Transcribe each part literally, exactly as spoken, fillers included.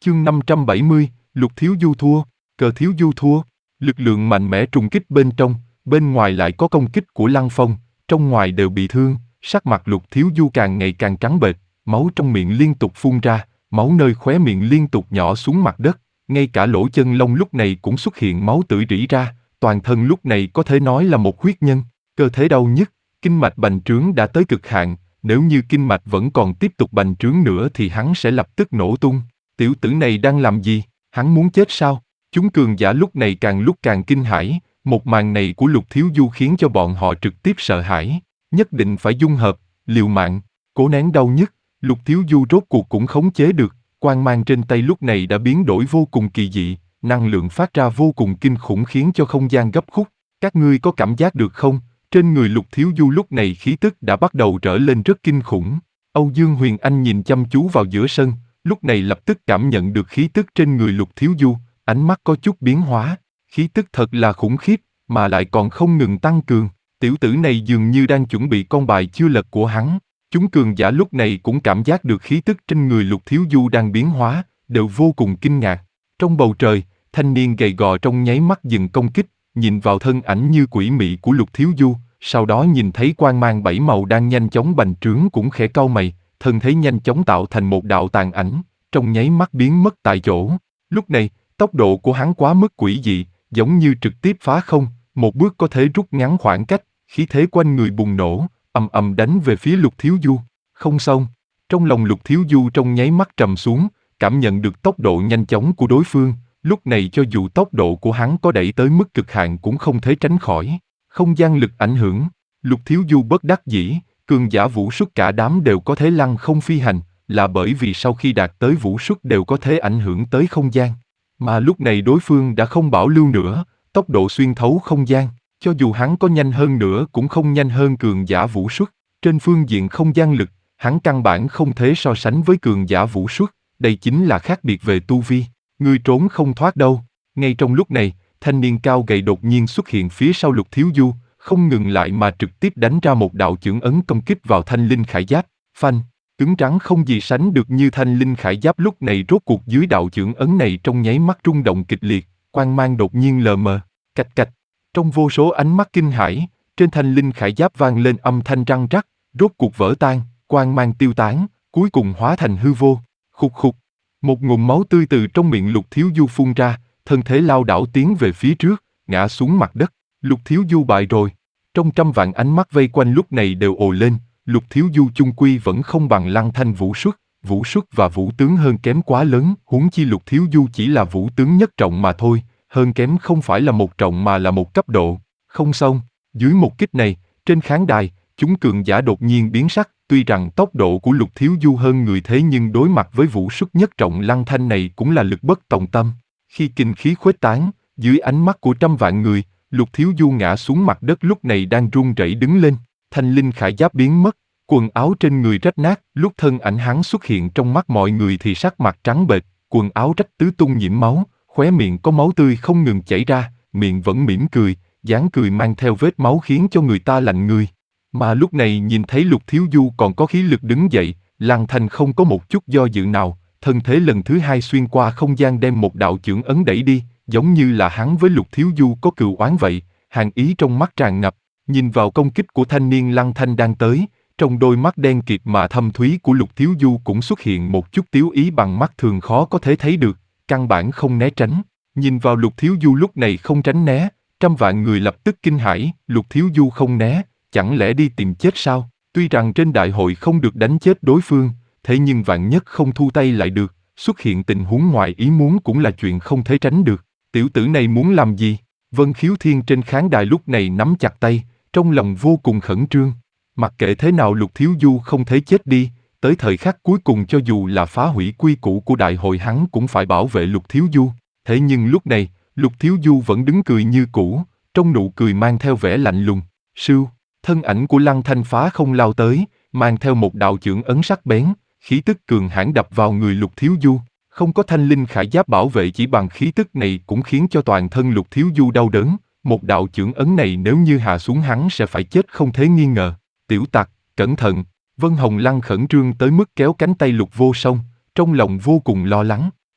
Chương năm trăm bảy mươi, Lục Thiếu Du thua, Cờ Thiếu Du thua. Lực lượng mạnh mẽ trùng kích bên trong, bên ngoài lại có công kích của Lăng Phong, trong ngoài đều bị thương, sắc mặt Lục Thiếu Du càng ngày càng trắng bệch, máu trong miệng liên tục phun ra, máu nơi khóe miệng liên tục nhỏ xuống mặt đất, ngay cả lỗ chân lông lúc này cũng xuất hiện máu tươi rỉ ra, toàn thân lúc này có thể nói là một huyết nhân, cơ thể đau nhức, kinh mạch bành trướng đã tới cực hạn, nếu như kinh mạch vẫn còn tiếp tục bành trướng nữa thì hắn sẽ lập tức nổ tung. Tiểu tử này đang làm gì? Hắn muốn chết sao? Chúng cường giả lúc này càng lúc càng kinh hãi, một màn này của Lục Thiếu Du khiến cho bọn họ trực tiếp sợ hãi, nhất định phải dung hợp, liều mạng, cố nén đau nhức. Lục Thiếu Du rốt cuộc cũng khống chế được, quang mang trên tay lúc này đã biến đổi vô cùng kỳ dị, năng lượng phát ra vô cùng kinh khủng khiến cho không gian gấp khúc. Các ngươi có cảm giác được không? Trên người Lục Thiếu Du lúc này khí tức đã bắt đầu trở lên rất kinh khủng. Âu Dương Huyền Anh nhìn chăm chú vào giữa sân, lúc này lập tức cảm nhận được khí tức trên người Lục Thiếu Du, ánh mắt có chút biến hóa, khí tức thật là khủng khiếp, mà lại còn không ngừng tăng cường. Tiểu tử này dường như đang chuẩn bị con bài chưa lật của hắn. Chúng cường giả lúc này cũng cảm giác được khí tức trên người Lục Thiếu Du đang biến hóa, đều vô cùng kinh ngạc. Trong bầu trời, thanh niên gầy gò trong nháy mắt dừng công kích, nhìn vào thân ảnh như quỷ mị của Lục Thiếu Du, sau đó nhìn thấy quang mang bảy màu đang nhanh chóng bành trướng cũng khẽ cau mày, thân thế nhanh chóng tạo thành một đạo tàn ảnh, trong nháy mắt biến mất tại chỗ. Lúc này, tốc độ của hắn quá mức quỷ dị, giống như trực tiếp phá không, một bước có thể rút ngắn khoảng cách, khí thế quanh người bùng nổ, ầm ầm đánh về phía Lục Thiếu Du. Không xong, trong lòng Lục Thiếu Du trong nháy mắt trầm xuống, cảm nhận được tốc độ nhanh chóng của đối phương, lúc này cho dù tốc độ của hắn có đẩy tới mức cực hạn cũng không thể tránh khỏi. Không gian lực ảnh hưởng, Lục Thiếu Du bất đắc dĩ, cường giả vũ xuất cả đám đều có thể lăng không phi hành, là bởi vì sau khi đạt tới vũ xuất đều có thể ảnh hưởng tới không gian. Mà lúc này đối phương đã không bảo lưu nữa, tốc độ xuyên thấu không gian, cho dù hắn có nhanh hơn nữa cũng không nhanh hơn cường giả vũ xuất. Trên phương diện không gian lực, hắn căn bản không thể so sánh với cường giả vũ xuất, đây chính là khác biệt về tu vi, ngươi trốn không thoát đâu. Ngay trong lúc này, thanh niên cao gầy đột nhiên xuất hiện phía sau Lục Thiếu Du, không ngừng lại mà trực tiếp đánh ra một đạo chưởng ấn công kích vào thanh linh khải giáp, phanh, cứng rắn không gì sánh được như thanh linh khải giáp lúc này rốt cuộc dưới đạo chưởng ấn này trong nháy mắt rung động kịch liệt, quang mang đột nhiên lờ mờ, cạch cạch, trong vô số ánh mắt kinh hãi, trên thanh linh khải giáp vang lên âm thanh răng rắc, rốt cuộc vỡ tan, quang mang tiêu tán, cuối cùng hóa thành hư vô, khục khục, một ngụm máu tươi từ trong miệng Lục Thiếu Du phun ra, thân thể lao đảo tiến về phía trước, ngã xuống mặt đất. Lục Thiếu Du bại rồi. Trong trăm vạn ánh mắt vây quanh lúc này đều ồ lên, Lục Thiếu Du chung quy vẫn không bằng Lăng Thanh vũ xuất, vũ xuất và vũ tướng hơn kém quá lớn, huống chi Lục Thiếu Du chỉ là vũ tướng nhất trọng mà thôi, hơn kém không phải là một trọng mà là một cấp độ. Không xong, dưới một kích này, trên khán đài, chúng cường giả đột nhiên biến sắc, tuy rằng tốc độ của Lục Thiếu Du hơn người thế nhưng đối mặt với vũ xuất nhất trọng Lăng Thanh này cũng là lực bất tòng tâm. Khi kinh khí khuếch tán, dưới ánh mắt của trăm vạn người, Lục Thiếu Du ngã xuống mặt đất lúc này đang run rẩy đứng lên, thanh linh khải giáp biến mất, quần áo trên người rách nát, lúc thân ảnh hắn xuất hiện trong mắt mọi người thì sắc mặt trắng bệch, quần áo rách tứ tung nhiễm máu, khóe miệng có máu tươi không ngừng chảy ra, miệng vẫn mỉm cười, dáng cười mang theo vết máu khiến cho người ta lạnh người. Mà lúc này nhìn thấy Lục Thiếu Du còn có khí lực đứng dậy, Lăng Thanh không có một chút do dự nào, thân thế lần thứ hai xuyên qua không gian đem một đạo chưởng ấn đẩy đi, giống như là hắn với Lục Thiếu Du có cừu oán vậy, hàn ý trong mắt tràn ngập, nhìn vào công kích của thanh niên Lăng Thanh đang tới, trong đôi mắt đen kịt mà thâm thúy của Lục Thiếu Du cũng xuất hiện một chút tiếu ý bằng mắt thường khó có thể thấy được, căn bản không né tránh, nhìn vào Lục Thiếu Du lúc này không tránh né, trăm vạn người lập tức kinh hãi, Lục Thiếu Du không né, chẳng lẽ đi tìm chết sao? Tuy rằng trên đại hội không được đánh chết đối phương, thế nhưng vạn nhất không thu tay lại được, xuất hiện tình huống ngoài ý muốn cũng là chuyện không thể tránh được. Tiểu tử này muốn làm gì? Vân Khiếu Thiên trên khán đài lúc này nắm chặt tay, trong lòng vô cùng khẩn trương. Mặc kệ thế nào Lục Thiếu Du không thể chết đi, tới thời khắc cuối cùng cho dù là phá hủy quy củ của đại hội hắn cũng phải bảo vệ Lục Thiếu Du. Thế nhưng lúc này, Lục Thiếu Du vẫn đứng cười như cũ, trong nụ cười mang theo vẻ lạnh lùng. Sưu, thân ảnh của Lăng Thanh phá không lao tới, mang theo một đạo chưởng ấn sắc bén, khí tức cường hãn đập vào người Lục Thiếu Du. Không có thanh linh khải giáp bảo vệ chỉ bằng khí tức này cũng khiến cho toàn thân Lục Thiếu Du đau đớn, một đạo chưởng ấn này nếu như hạ xuống hắn sẽ phải chết không thể nghi ngờ. Tiểu tặc, cẩn thận, Vân Hồng Lăng khẩn trương tới mức kéo cánh tay Lục Vô Song, trong lòng vô cùng lo lắng.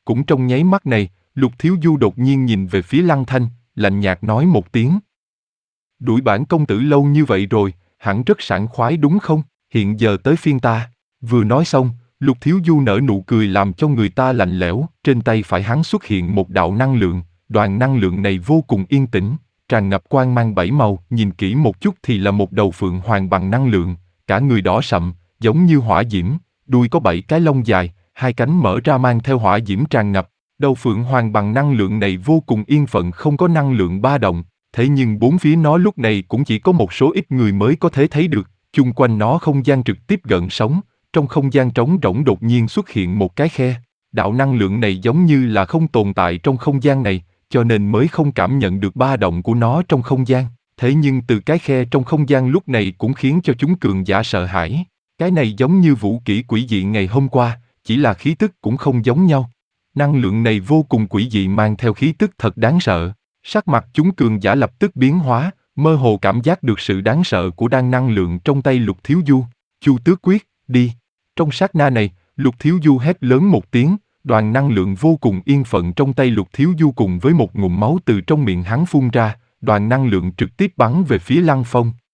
Cũng trong nháy mắt này, Lục Thiếu Du đột nhiên nhìn về phía Lăng Thanh, lạnh nhạt nói một tiếng. Đuổi bản công tử lâu như vậy rồi, hẳn rất sảng khoái đúng không? Hiện giờ tới phiên ta. Vừa nói xong, Lục Thiếu Du nở nụ cười làm cho người ta lạnh lẽo, trên tay phải hắn xuất hiện một đạo năng lượng, đoàn năng lượng này vô cùng yên tĩnh, tràn ngập quang mang bảy màu, nhìn kỹ một chút thì là một đầu phượng hoàng bằng năng lượng, cả người đỏ sậm, giống như hỏa diễm, đuôi có bảy cái lông dài, hai cánh mở ra mang theo hỏa diễm tràn ngập. Đầu phượng hoàng bằng năng lượng này vô cùng yên phận, không có năng lượng ba động, thế nhưng bốn phía nó lúc này cũng chỉ có một số ít người mới có thể thấy được, chung quanh nó không gian trực tiếp gợn sóng, trong không gian trống rỗng đột nhiên xuất hiện một cái khe. Đạo năng lượng này giống như là không tồn tại trong không gian này, cho nên mới không cảm nhận được ba động của nó trong không gian. Thế nhưng từ cái khe trong không gian lúc này cũng khiến cho chúng cường giả sợ hãi. Cái này giống như vũ kỹ quỷ dị ngày hôm qua, chỉ là khí tức cũng không giống nhau. Năng lượng này vô cùng quỷ dị, mang theo khí tức thật đáng sợ. Sắc mặt chúng cường giả lập tức biến hóa, mơ hồ cảm giác được sự đáng sợ của đan năng lượng trong tay Lục Thiếu Du. Chu Tước Quyết, đi. Trong sát na này, Lục Thiếu Du hét lớn một tiếng, đoàn năng lượng vô cùng yên phận trong tay Lục Thiếu Du cùng với một ngụm máu từ trong miệng hắn phun ra, đoàn năng lượng trực tiếp bắn về phía Lăng Phong.